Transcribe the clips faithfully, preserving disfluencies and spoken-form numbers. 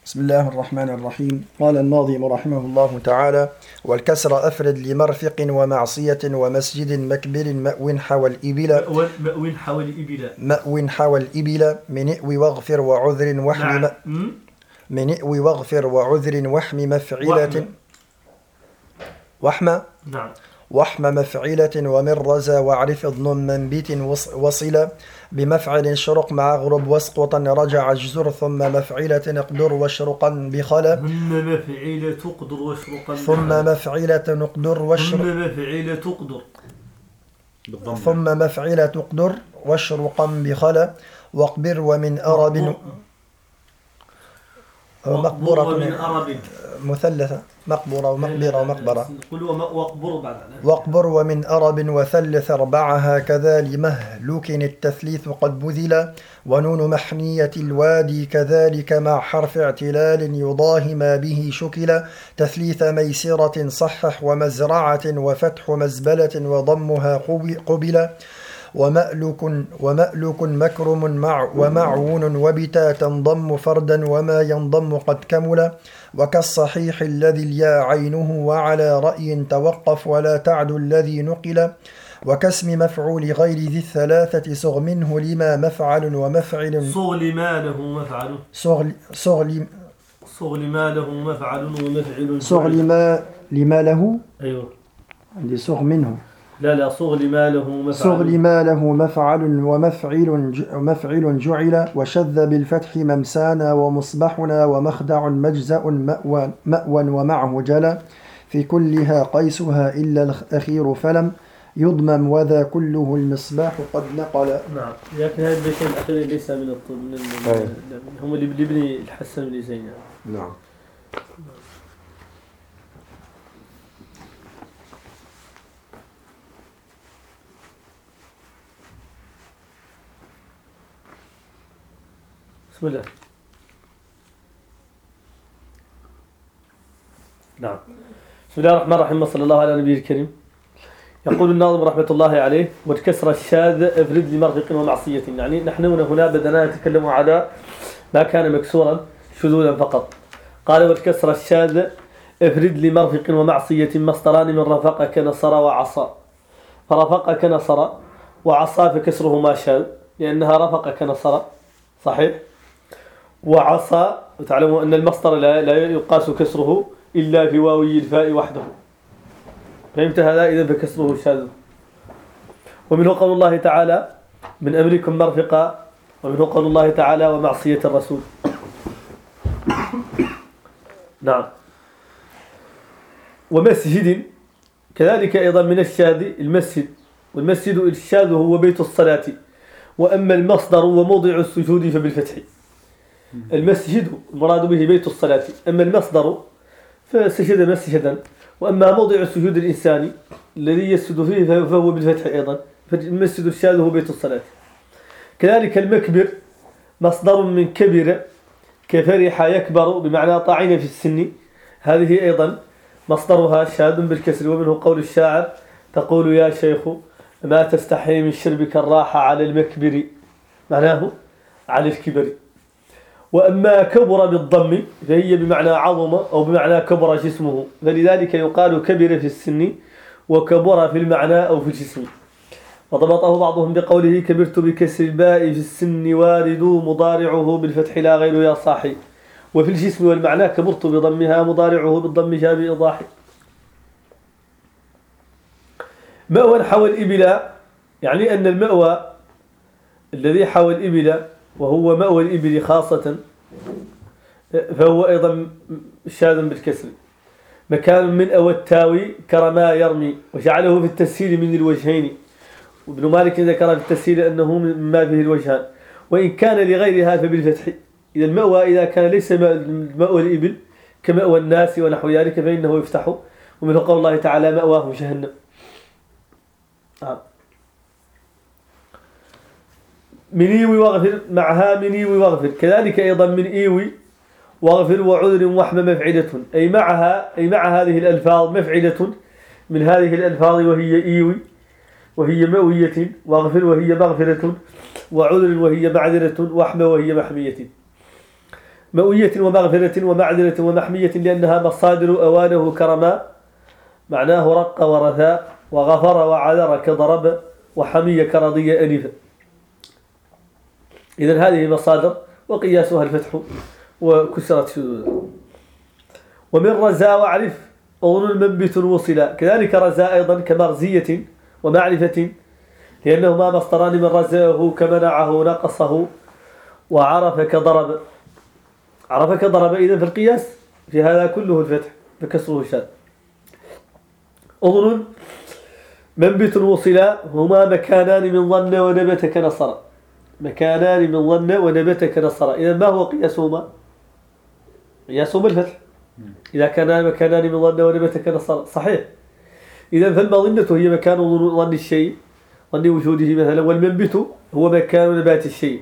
بسم الله الرحمن الرحيم. قال الناظم رحمه الله تعالى: والكسر أفرد لمرفق ومعصية ومسجد مكبر مأو حوى الإبل مأو حوى الإبل مأو حوى الإبل من إئو واغفر وعذر وحم نعم. من إئو واغفر وعذر وحم مفعلة وحم نعم وحم مفعلة ومن رزا واعرف اضن منبت وصل بمفعل شرق مع غرب واسقطا رجع اجزر ثم مفعلة اقدر واشرقا بخلا ثم مفعلة تقدر واشرقا ثم مفعلة نقدر واشرق ثم مفعلة تقدر ثم مفعلة تقدر واشرقا بخلا واقبر ومن أرب مقبورة ومن أرب مثلثة مقبرة ومقبرة ومقبرة واقبر بعد واقبر ومن أرب وثلث أربعها كذا لمهلوك التثليث قد بذل ونون محنية الوادي كذلك مع حرف اعتلال يضاهي ما به شكل تثليث ميسرة صحح ومزرعة وفتح مزبلة وضمها قبل ومألك ومألك مكرم مع ومعون وبتا تنضم فردا وما ينضم قد كمل وكالصحيح الذي اليا عينه وعلى رأي توقف ولا تعد الذي نقل وكاسم مفعول غير ذي الثلاثة صغ منه لما مفعل ومفعل صغ لما له مفعل صغ صغ صغ لما له مفعل ومفعل صغ لما لما له أيوه عندي صغ منه لا لا صغ لما له مفعل صغ لما له مفعل ومفعل مفعل جعل وشذ بالفتح ممسانا ومصبحنا ومخدع مجزأ مأوى مأوى ومعه جلا في كلها قيسها إلا الأخير فلم يضمم وذا كله المصباح قد نقل. نعم لكن هذا البيت الأخير ليس من الطب من هم اللي بيبني الحسن بن زين. نعم. بسم الله. نعم. بسم الله الرحمن الرحيم وصلى الله على نبي الكريم. يقول الناظم رحمة الله عليه: والكسر الشاذ افرد لمرفق ومعصية. يعني نحن هنا بدنا نتكلم على ما كان مكسورا شذوذا فقط. قال: والكسر الشاذ افرد لمرفق ومعصية مصدران من رفق كنصر وعصى. فرفق كنصر وعصى فكسره ما شاذ لأنها رفق كنصر صحيح. وعصى وتعلموا أن المصدر لا, لا يقاس كسره إلا في واوي الفاء وحده. فهمت هذا؟ إذا فكسره شاذ. ومنه قول الله تعالى: من أمركم مرفقا. ومنه قول الله تعالى: ومعصية الرسول. نعم. ومسجد كذلك أيضا من الشاذ المسجد. والمسجد الشاذ هو بيت الصلاة. وأما المصدر وموضع السجود فبالفتح. المسجد المراد به بيت الصلاة، أما المصدر فسجد مسجدا، وأما موضع السجود الإنساني الذي يسجد فيه فهو بالفتح أيضا. فالمسجد الشاذ هو بيت الصلاة. كذلك المكبر مصدر من كبر كفرح يكبر بمعنى طاعن في السن، هذه أيضا مصدرها شاذ بالكسر. ومنه قول الشاعر: تقول يا شيخ ما تستحي من شربك الراحة على المكبر، معناه على الكبر. وأما كبر بالضم فهي بمعنى عظم أو بمعنى كبر جسمه، فلذلك يقال كبر في السن وكبر في المعنى أو في الجسم. وضبطه بعضهم بقوله: كبرت بكسر الباء في السن وارد مضارعه بالفتح لا غير يا صاحي. وفي الجسم والمعنى كبرت بضمها مضارعه بالضم جاء بإيضاح. مأوى حوى الإبل، يعني أن المأوى الذي حوى الإبل وهو مأوى الإبل خاصة فهو أيضا شاذ بالكسر. مكان من أوى التاوي كرما يرمي، وجعله في التسهيل من الوجهين. وابن مالك ذكر في التسهيل أنه ما فيه الوجهان، وإن كان لغيرها فبالفتح. إذا المأوى إذا كان ليس مأوى الإبل كمأوى الناس ونحو ذلك فإنه يفتح. ومنه قول الله تعالى: مأواه جهنم. آه. من إيوي واغفر معها من إيوي واغفر، كذلك أيضا من إيوي واغفر وعذر وحم مفعلة، أي معها أي مع هذه الألفاظ مفعلة من هذه الألفاظ وهي إيوي وهي مأوية، واغفر وهي مغفرة، وعذر وهي معذرة، وحم وهي محمية. مؤية ومغفرة ومعذرة ومحمية لأنها مصادر أوانه كرما معناه رق ورثاء وغفر وعذر كضرب وحمي كرضي أنف. إذن هذه مصادر وقياسها الفتح وكسرت شذوذ. ومن رزاء وعرف أظن منبت وصلا كذلك رزاء أيضا كمرزية ومعرفة لأنهما مصدران من رزاءه كمنعه نقصه وعرف كضرب. عرف كضرب إذن في القياس في هذا كله الفتح فكسره شاذ. أظن منبت وصلا هما مكانان من ظن ونبت كنصر مكانان من ظن ونبت كنصر. إذن ما هو قياسهما؟ قياسهما الفتح إذا كان مكانان من ظن ونبت كنصر صحيح. إذن فالمظنة هي مكان ظن الشيء ظن وجوده مثلا والمنبت هو مكان نبات الشيء.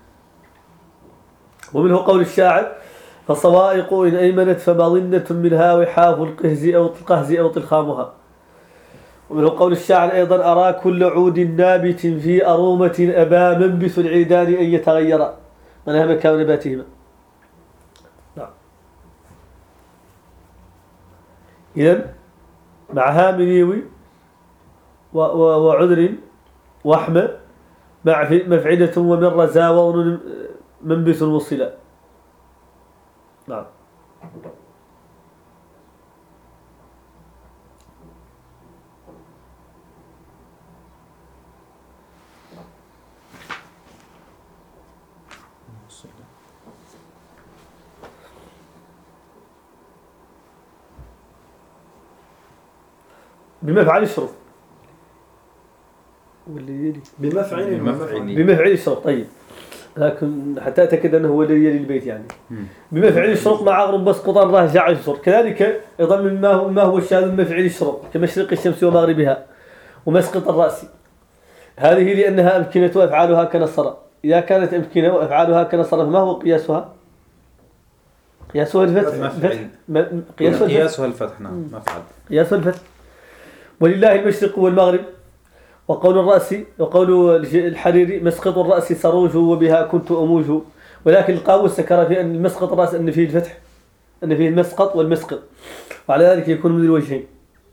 ومنه قول الشاعر فالصوائق إن أيمنت فمظنة منها وحاف القهز أو القهز أو طلخامها. ومنه قول الشاعر أيضا أرى كل عود نابت في أرومة أبا منبت العيدان أن يتغير منها مكان نباتهما. نعم. إذن مع هامنيوي وعذر وحمى مع مفعدة ومن رزا وظن منبت وصلا. نعم. بمفعل الشرط بمفعل بمفعل الشرط. طيب لكن حتى أتأكد أنه هو الذي يلي البيت يعني بمفعل الشرط مع غرب مسقطا راجع الشرط. كذلك أيضا مما هو ما هو الشاذ من مفعل الشرط كمشرق الشمس ومغربها ومسقط الرأس. هذه لأنها أمكنة وأفعالها كنصر. إذا كانت أمكنة وأفعالها كنصر فما هو قياسها؟ قياسها الفتح. قياسها, قياسها الفتح. نعم مفعل قياسها الفتح. ولله المشرق والمغرب. وقول الرأس وقول الحريري مسقط الرأس سروج وبها كنت أموج. ولكن القاموس ذكر في أن مسقط الرأس أن فيه الفتح أن فيه المسقط والمسقط وعلى ذلك يكون من الوجهين.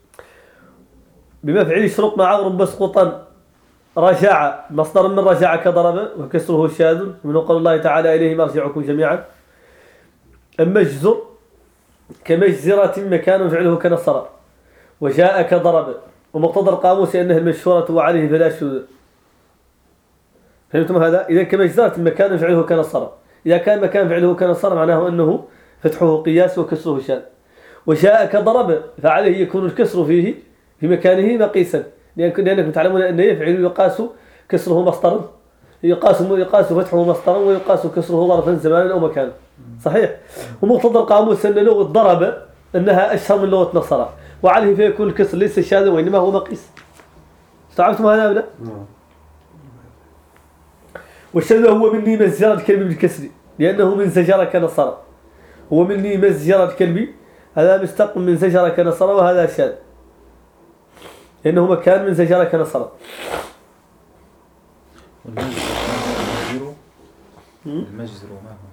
بمفعل الشرط مع غرب مسقطا رجع مصدر من رجع كضرب وكسره شاذ من قول الله تعالى إليه مرجعكم جميعا. أما الجزر كمجزرة مكان فعله كنصر وجاء كضرب ومقتضى القاموس أنها المشهورة وعليه فلا شذوذ. فهمتم هذا؟ إذا كمجزرة مكان فعله كنصر إذا كان مكان فعله كنصر معناه أنه فتحه قياس وكسره شاذ. وجاء كضرب فعليه يكون الكسر فيه في مكانه مقيسا لأنكم تعلمون أن يفعل يقاس كسره مصدرا يقاس يقاس فتحه مصدرا ويقاس كسره ظرفا زمانا أو مكانا صحيح. ومقتضى القاموس أن لغة ضرب أنها أشهر من لغة نصر وعليه فيكون الكسر ليس شاذا وإنما هو مقيس. استوعبتم هذا ولا؟ والشذ هو مني مزجرة الكلب بالكسر لأنه من زجر كنصر. هو مني مزجرة الكلب هذا مستق من زجر كنصر وهذا شاذ لأنه مكان من زجر كنصر. والمجزر المجزر ما هو؟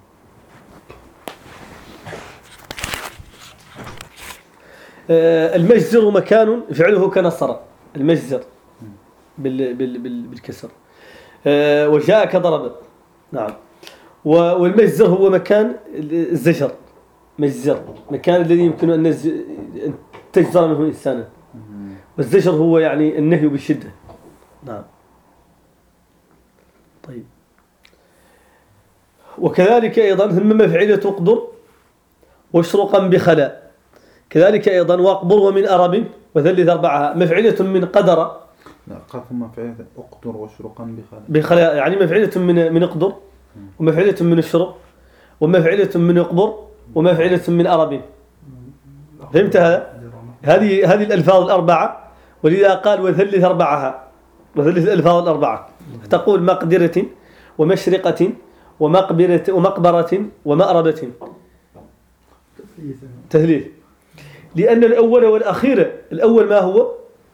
المجزر مكان فعله كنصر المجزر بال بال بال بالكسر. وجاء كضرب. نعم. والمجزر هو مكان الزجر مجزر مكان الذي يمكن أن تجزر منه إنسانا والزجر هو يعني النهي بالشدة. نعم. طيب وكذلك أيضا هم مفعلة تقدر واشرقا بخلا كذلك أيضا واقبر ومن أرب وثلث أربعها مفعلة من قدر. لا قاف مفعلة أقدر واشرقا بخلا بخلا يعني مفعلة من من أقدر ومفعلة من الشرق ومفعلة من يقبر ومفعلة من أرب. فهمت هذا؟ هذه هذه الألفاظ الأربعة ولذا قال وثلث أربعها وثلث الألفاظ الأربعة تقول مقدرة ومشرقة ومقبرة ومقبرة ومأربة تثليث لأن الأول والأخير الأول ما هو؟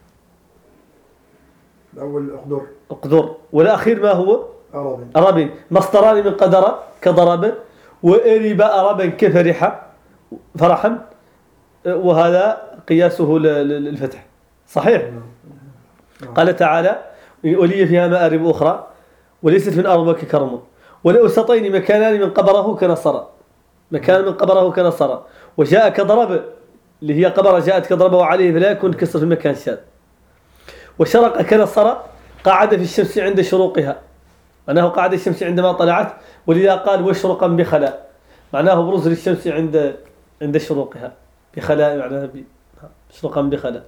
الأول أقدر أقدر والأخير ما هو؟ أرب. أرب مصدران من قدر كضرب وأرب أربا كفرح فرحا، وهذا قياسه للفتح. صحيح. قال تعالى ولي فيها مآرب أخرى وليست من أربك كرم، ولأسطين مكانان من قبره كنصر، مكان من قبره كنصر، وجاء كضرب اللي هي قبره جاءت كضربه وعليه فلا يكون كسر في المكان شاذ. وشرق كنصر قعد في الشمس عند شروقها، معناه قعد الشمس عندما طلعت، ولذا قال واشرقا بخلاء، معناه بروز للشمس عند عند شروقها، بخلاء معناها بشرقا بخلاء.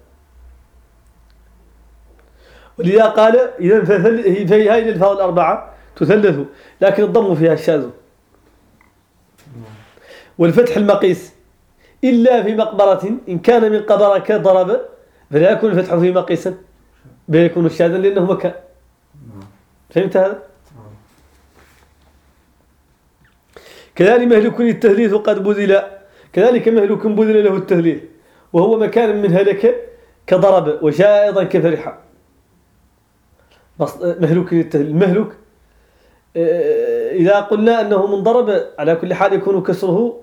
ولذا قال إذا فهي هذه الألفاظ الأربعة تثلث، لكن الضم فيها شاذ. والفتح المقيس إلا في مقبرة إن كان من قبر كضرب فلا يكون الفتح فيه مقيسا، بل يكون شاذا لأنه مكان. فهمت هذا؟ كذلك مهلك التثليث قد بذل، كذلك مهلك بذل له التثليث وهو مكان من هلك كضرب، وجاء أيضا كفرحة. مهلك التثليث، المهلك إذا قلنا أنه من ضرب على كل حال يكون كسره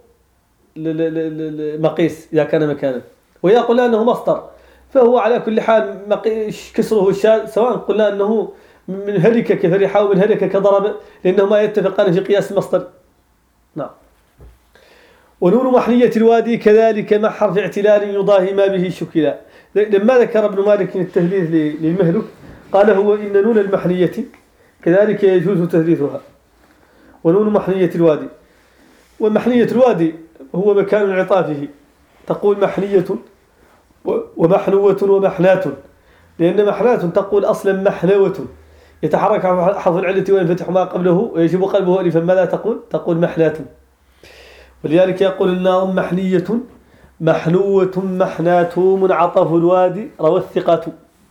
مقيس إذا كان مكانا، وإذا قلنا أنه مصدر فهو على كل حال كسره الشاذ، سواء قلنا أنه من هلك كفرحة ومن هلك كضرب، لأنهما يتفقان في قياس المصدر. نعم. ونون محنية الوادي كذلك مع حرف اعتلال يضاهي ما به شكلا. لما ذكر ابن مالك التثليث للمهلك قال هو إن نون المحنية كذلك يجوز تثليثها. ونون محنية الوادي، ومحنية الوادي هو مكان انعطافه، تقول محنية ومحنوة ومحنات، لأن محنات تقول أصلا محنوة يتحرك حرف العلة وينفتح ما قبله ويجب قلبه ألفا، ماذا تقول؟ تقول محنات. ولذلك يقول الناظم محنية محنوة محنات منعطف الوادي روى الثقة.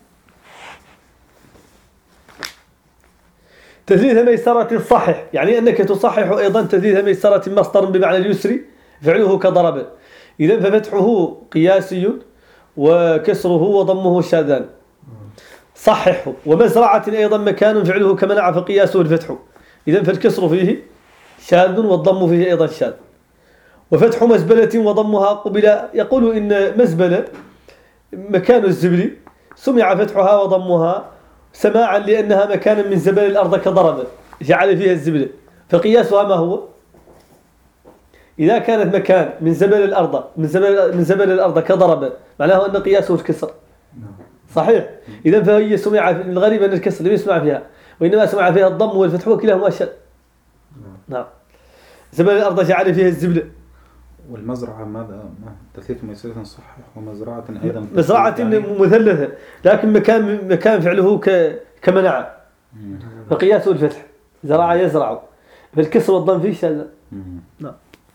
تثليث ميسرة صحح، يعني أنك تصحح أيضا تثليث ميسرة مصدر بمعنى اليسر فعله كضرب، إذن ففتحه قياسي وكسره وضمه شاذان. صححه. ومزرعة أيضا مكان فعله كمنع فقياسه الفتح، إذن فالكسر فيه شاذ والضم فيه أيضا شاذ. وفتح مزبلة وضمها قبل، يقول إن مزبلة مكان الزبل سمع فتحها وضمها سماعا لأنها مكان من زبل الأرض كضرب جعل فيها الزبل، فقياسها ما هو؟ إذا كانت مكان من زبل الأرض من زبل من زبل الأرض كضرب معناه أن قياسه الكسر. صحيح. إذا فهي سمع، الغريب أن الكسر لم يسمع فيها، وإنما سمع فيها الضم والفتح وكلاهما شاذ. نعم. زبل الأرض جعل فيها الزبل. والمزرعة ماذا؟ تثليث ميسرة صحح، ومزرعة أيضا مزرعة مثلثة، لكن مكان مكان فعله كمنع فقياسه الفتح، زرع يزرع، فالكسر والضم فيه شاذ. نعم.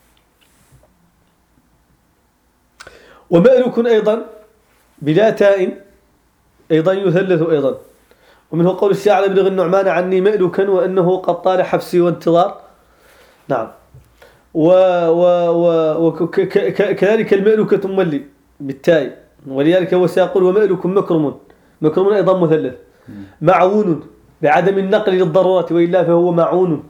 ومألك أيضا بلا تاء أيضا يثلث أيضا، ومنه قول الشاعر بلغ النعمان عني مألكا وأنه قد طال حبسي وانتظار. نعم. و و و وكذلك المألكة مولي بالتاء، ولذلك هو سيقول ومألك مكرم، مكرم أيضا مثلث. معون بعدم النقل للضرورة وإلا فهو معون،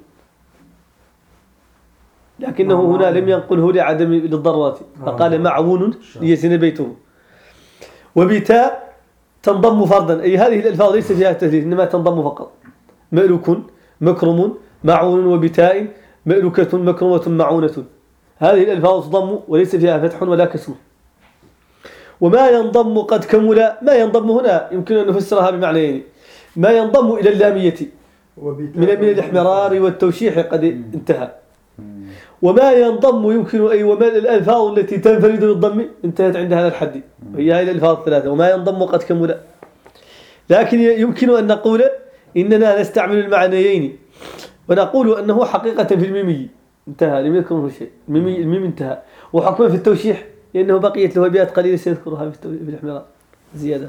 لكنه هنا لم ينقله لعدم للضرورة فقال معون ليزن بيته. وبتاء تنضم فردا، أي هذه الألفاظ ليس فيها تثليث إنما تنضم فقط. مألك مكرم معون وبتاء مألكة مكرمة معونة، هذه الألفاظ تضم وليس فيها فتح ولا كسر. وما ينضم قد كمل، ما ينضم هنا يمكن أن نفسرها بمعنيين، ما ينضم إلى اللامية من من الإحمرار والتوشيح قد انتهى، وما ينضم يمكن أي وما الألفاظ التي تنفرد بالضم انتهت عند هذا الحد، وهي هذه الألفاظ الثلاثة. وما ينضم قد كمل، لكن يمكن أن نقول إننا نستعمل المعنيين ونقول أنه حقيقة في الميمي انتهى لم يذكره شيء، الميمي الميم انتهى، وحكما في التوشيح لأنه بقيت له أبيات قليلة سيذكرها في الإحمرار زيادة.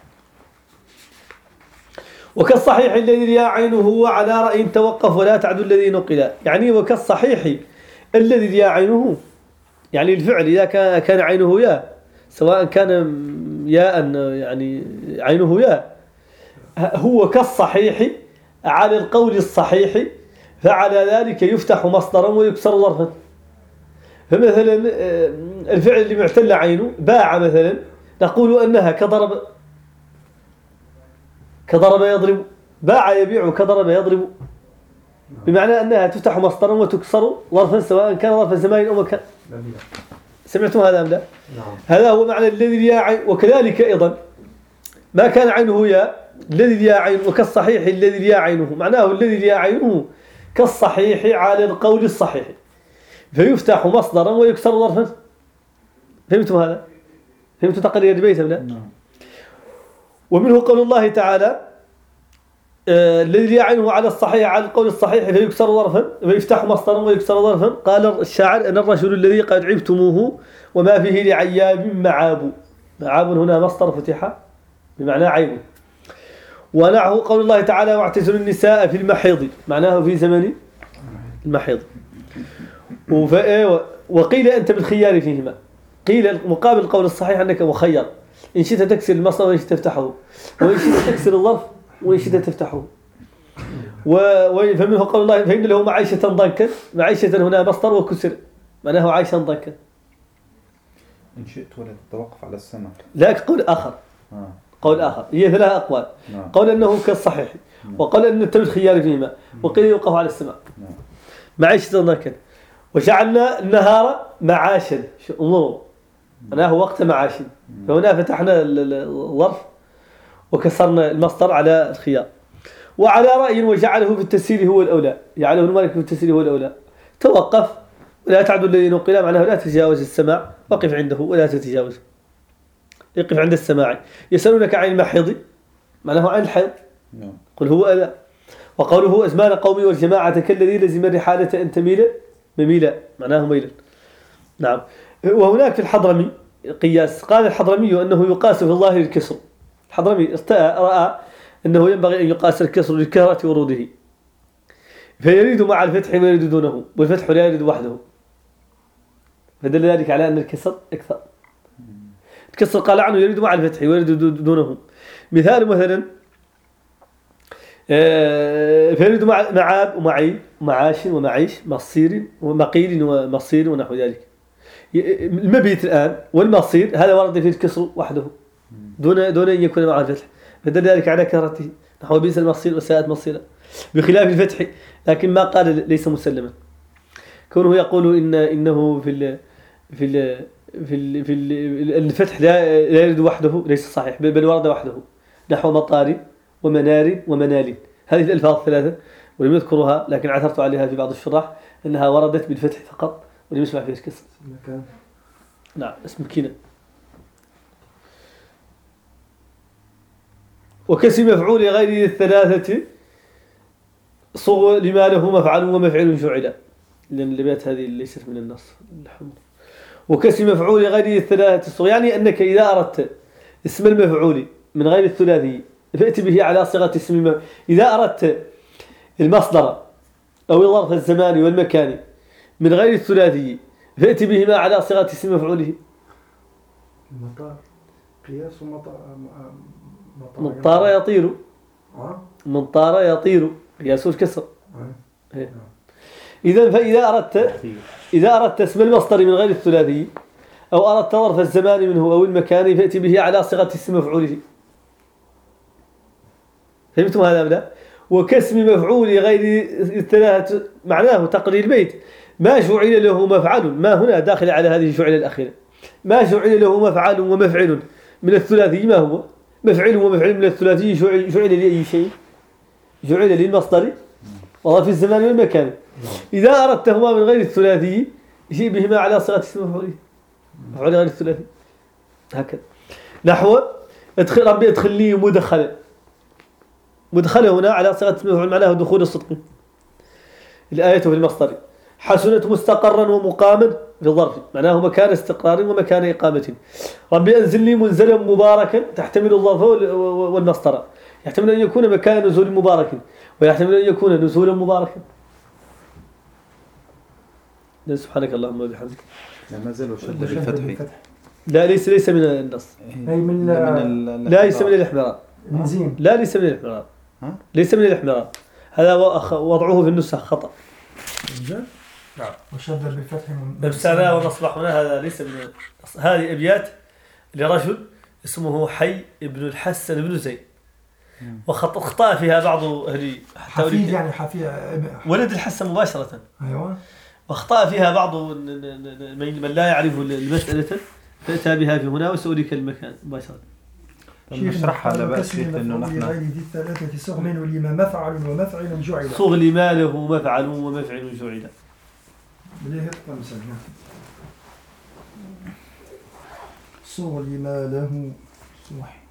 وكالصحيح الذي يا عينه على رأي توقف ولا تعد الذي نقل، يعني وكالصحيح الذي يا عينه، يعني الفعل إذا كان كان عينه يا، سواء كان ياء يعني عينه يا، هو كالصحيح على القول الصحيح فعلى ذلك يفتح مصدرا ويكسر ظرفا. فمثلا الفعل اللي معتل عينه باع مثلا نقول أنها كضرب كضرب يضرب، باع يبيع كضرب يضرب، بمعنى أنها تفتح مصدرا وتكسر ظرفا سواء كان ظرف زمان أو مكان. سمعتم هذا أم لا؟ نعم. هذا هو معنى الذي يا عين. وكذلك أيضا ما كان عينه يا الذي يا عين وكالصحيح الذي يا عينه، معناه الذي يا عينه كالصحيح على القول الصحيح، فيفتح مصدرا ويكسر ظرفا. فهمتم هذا؟ فهمتم تقرير البيت أم لا؟ نعم. ومنه قول الله تعالى آه الذي يعينه على الصحيح على القول الصحيح فيكسر ظرفا فيفتح مصدرا ويكسر ظرفا. قال الشاعر أن الرجل الذي قد عبتموه وما فيه لعياب معاب. معاب هنا مصدر فتح بمعنى عيب. ونعه قول الله تعالى واعتزلوا النساء في المحيض، معناه في زمن المحيض. وقيل أنت بالخيار فيهما، قيل مقابل القول الصحيح أنك مخير، إن شئت تكسر المصدر وإن شئت تفتحه، وإن شئت تكسر الظرف وإن شئت تفتحه. فمنه قول الله فإن له معيشة ضنكا، معيشة هنا مصدر وكسر معناه عيشا ضنكا. إن شئت ولا تتوقف على السمع. لكن قول آخر آه. قول آخر هي ثلاث أقوال. نعم. قول أنه كالصحيح، وقال أن أنت بالخيار فيهما، وقيل يوقف على السمع. نعم. معيشة ضنكا. وجعلنا النهار معاشا، انظروا معناه وقت معاش، فهنا فتحنا الظرف وكسرنا المصدر على الخيار. وعلى رأي وجعله في التسيير هو الأولى، جعله المالك في التسيير هو الأولى. توقف ولا تعد الذي نقل، معناه لا تتجاوز السماع، وقف عنده ولا تتجاوز، يقف عند السماع. يسألونك عن المحيض، معناه عن الحيض، قل هو أذى. وقوله أزمان قومي والجماعة كالذي لزم الرحالة أن تميل مميلا، معناه ميلا. نعم. وهناك في الحضرمي قياس، قال الحضرمي أنه يقاس في الظاهر الكسر. الحضرمي رأى أنه ينبغي أن يقاس الكسر لكثرة وروده، فيريد مع الفتح ويريد دونه، والفتح لا يريد وحده، فدل ذلك على أن الكسر أكثر. الكسر قال عنه يريد مع الفتح ويريد دونه. مثال مثلا فيريد مع معاب ومعيب ومعاش ومعيش مصير ومقيل ومصير ونحو ذلك. المبيت الآن والمصير هذا ورد فيه الكسر وحده دون دون أن يكون مع الفتح، فدل ذلك على كثرته، نحو بئس المصير وساءت مصيرا، بخلاف الفتح. لكن ما قال ليس مسلما، كونه يقول إن إنه في ال في ال في ال في ال الفتح لا لا يرد وحده ليس صحيح، بل ورد وحده، نحو مطار ومنار ومنال. هذه الألفاظ الثلاثة ولم يذكرها، لكن عثرت عليها في بعض الشراح أنها وردت بالفتح فقط ولم يسمع فيها الكسر. مكان. نعم اسم مكينة. وكسم مفعول غير الثلاثة صغ لما له مفعل ومفعل جعل، لأن الأبيات هذه ليست من النص الحمد. وكسم مفعول غير الثلاثة صغ، يعني أنك إذا أردت اسم المفعول من غير الثلاثي فأتي به على صيغة اسم المفعول. إذا أردت المصدر أو الظرف الزماني والمكاني من غير الثلاثي فأتي بهما على صيغة اسم مفعوله. المطار قياس مطار مطار يطير. آه. مطار يطير قياس الكسر. آه. إذا فإذا أردت إذا أردت اسم المصدر من غير الثلاثي أو أردت ظرف الزمان منه أو المكان فأتي به على صيغة اسم مفعوله. فهمتم هذا لا؟ وكسم مفعول غير الثلاثة معناه تقرير البيت ما جعل له مفعل، ما هنا داخل على هذه الجعل الأخيرة، ما جعل له مفعل ومفعل من الثلاثي، ما هو مفعل ومفعل من الثلاثي جعل, جعل لأي شيء؟ جعل للمصدر وظرف الزمان والمكان. إذا أردتهما من غير الثلاثي يجيء بهما على صيغة اسم مفعوله، مفعول غير الثلاثي هكذا. نحو ادخل ربي ادخل لي مدخل، مدخل هنا على صيغة اسم مفعول معناه دخول الصدق. الآية في المصدر حسنت مستقرا ومقاما في الظرف معناه مكان استقرار ومكان إقامة. ربي أنزل لي منزلا مباركا تحتمل الظرف والمصدر، يحتمل أن يكون مكان نزول مبارك ويحتمل أن يكون نزولا مباركا. سبحانك اللهم وبحمدك. ما زال شد بالفتح. لا ليس ليس من النص. أي من لا ليس من الإحمرار. من زين. لا ليس من الإحمرار. ليس من الإحمرار. هذا وضعه في النسخ خطأ. نعم. وشد بالفتح ممسانا ومصبحنا هذا ليس من هذه أبيات لرجل اسمه حي ابن الحسن بن زيد، وخطأ فيها بعض أهل حفيد يعني حفيد ولد الحسن مباشرة. أيوة. واخطأ فيها بعض من لا يعرف المسألة فأتى بها في هنا وسأريك المكان مباشرة. نشرحها لا بأس إنه نحن غير ذي الثلاثة صغم ولما مفعل ومفعل جعل. صغل ما له مفعل ومفعل جعل. بليه خمسة. صغل ما له صوح.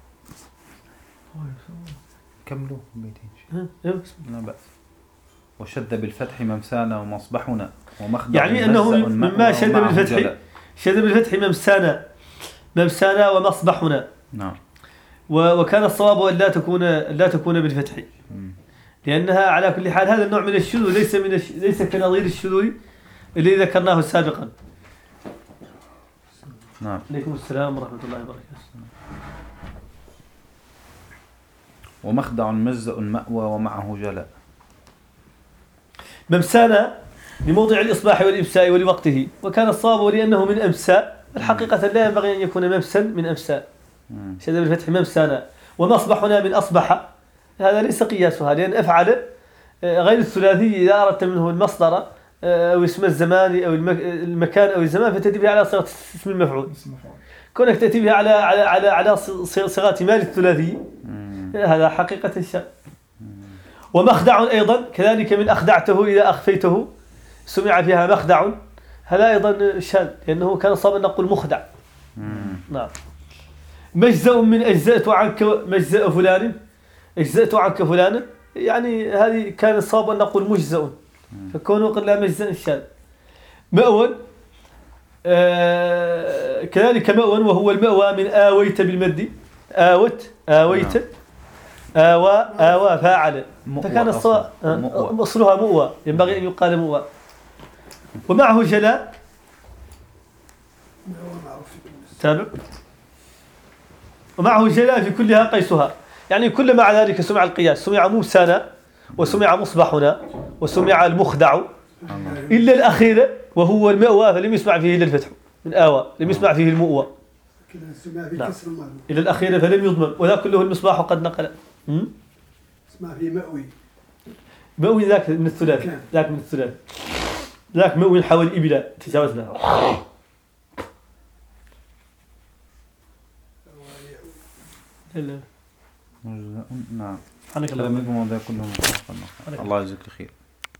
كملوا بيتين. لا بأس. وشد بالفتح ممسانا ومصبحنا ومخدع يعني أنه مما شد بالفتح شد بالفتح ممسانا ممسانا ومصبحنا. نعم. وكان الصواب أن لا تكون لا تكون بالفتح، لأنها على كل حال هذا النوع من الشذوذ ليس من الش... ليس كنظير الشذوذ اللي ذكرناه سابقا. نعم. عليكم السلام ورحمة الله وبركاته. ومخدع مجزأ مأوى ومعه جلاء. ممسانا لموضع الإصباح والإمساء ولوقته، وكان الصواب لأنه من أمساء، الحقيقة لا ينبغي أن يكون ممسا من أمساء. شد بالفتح ممسانا. ومصبحنا من أصبح، هذا ليس قياسها، لأن أفعل غير الثلاثي إذا أردت منه المصدر أو اسم الزمان أو المكان أو الزمان فتأتي به على صيغة اسم المفعول. كونك تأتي به على على على على صيغة مال الثلاثي هذا حقيقة الشأن. ومخدع أيضا كذلك من أخدعته إذا أخفيته سمع فيها مخدع، هذا أيضا شاذ لأنه كان صعب أن نقول مخدع. نعم. مجزأ من أجزأت عنك مجزأ فلان أجزأت عنك فلان، يعني هذه كان الصواب أن نقول مجزأ، فكونه قل مجزأ شاذ. مأوى آه كذلك مأوى وهو المأوى من آويت بالمد، آوت آويت آوى آوى فاعل، فكان الصواب أصلها مؤوى، ينبغي أن يقال مؤوى. ومعه جلاء تابع، ومعه جلاء في كلها قيسها، يعني كل مع ذلك سمع القياس، سمع موسانا وسمع مصبحنا وسمع المخدع إلا الأخير وهو المأوى فلم يسمع فيه إلا الفتح من آوى، لم يسمع فيه المؤوى. نعم. إلى الأخير فلم يضمن، وذا كله المصباح قد نقل. اسمع فيه مأوي. مأوي ذاك من الثلاث، ذاك من الثلاث، ذاك مأوي حول الإبل تجاوزنا. نعم. الله كلامكم وذا كله الله يجزيك الخير.